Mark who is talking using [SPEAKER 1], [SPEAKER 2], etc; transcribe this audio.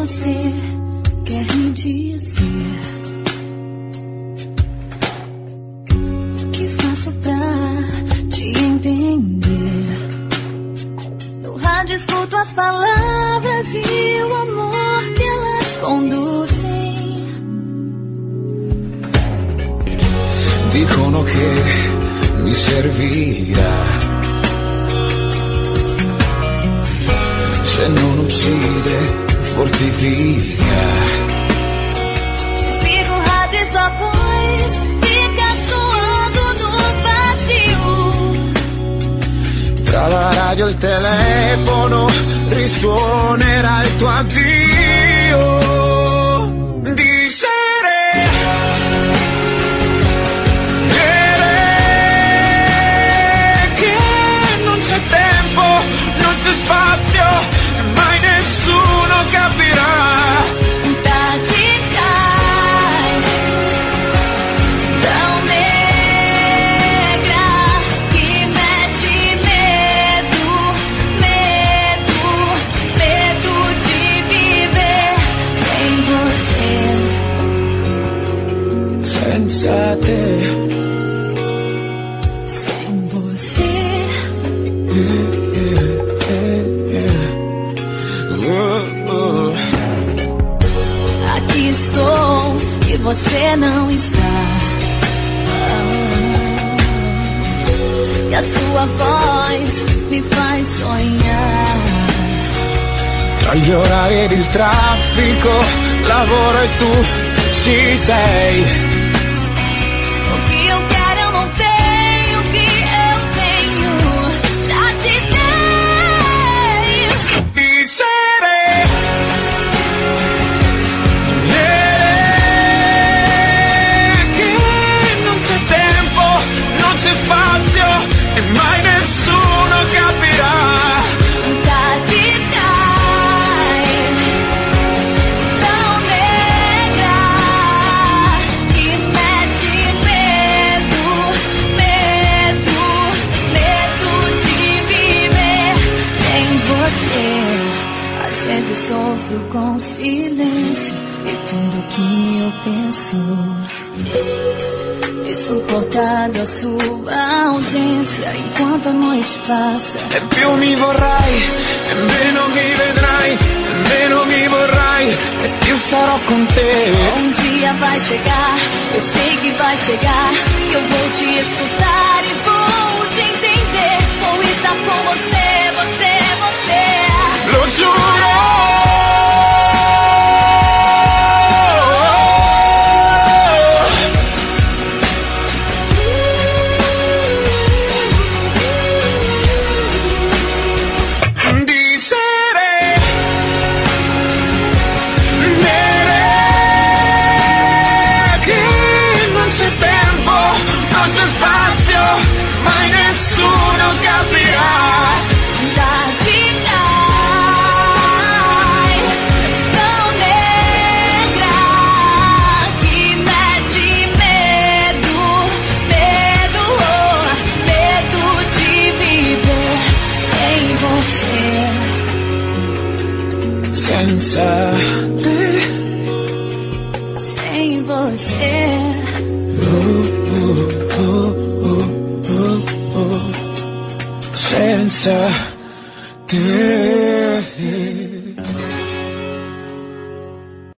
[SPEAKER 1] você quer me dizer? O que faço pra te entender? No rádio escuto as palavras e o amor que elas conduzem.
[SPEAKER 2] Dicono che mi servirà, se non uccide fortifica.
[SPEAKER 1] Desliga o rádio e sua voz fica soando no vazio.
[SPEAKER 2] Tra la radio e il telefono risuonerà il tuo addio. Di sere non c'è spazio, mai nessuno capirà.
[SPEAKER 1] Tagicai, tão negra, que mete medo, medo, medo de viver sem você.
[SPEAKER 2] Senza te,
[SPEAKER 1] sem você. Aqui estou e você não está. E a sua voz me faz sonhar.
[SPEAKER 2] tra gli orari ed il traffico, lavoro e tu ci sei.
[SPEAKER 1] O que eu quero eu não tenho, o que eu tenho já te dei.
[SPEAKER 2] Di sere che non c'è tempo, non c'è spazio e mai nessuno capirà.
[SPEAKER 1] Às vezes sofro com silêncio e tudo que eu penso. E suportado a sua ausência enquanto a noite passa.
[SPEAKER 2] E più mi vorrai, e meno mi vedrai, e meno mi vorrai, e più sarò con te.
[SPEAKER 1] Um dia vai chegar, eu sei que vai chegar, que eu vou te escutar e vou te entender. Vou estar com você, você, você.
[SPEAKER 2] Lo giuro. Di sere nere che non c'è tempo, non c'è spazio, mai nessuno capirà. Senza te,
[SPEAKER 1] sem você.
[SPEAKER 2] Senza te.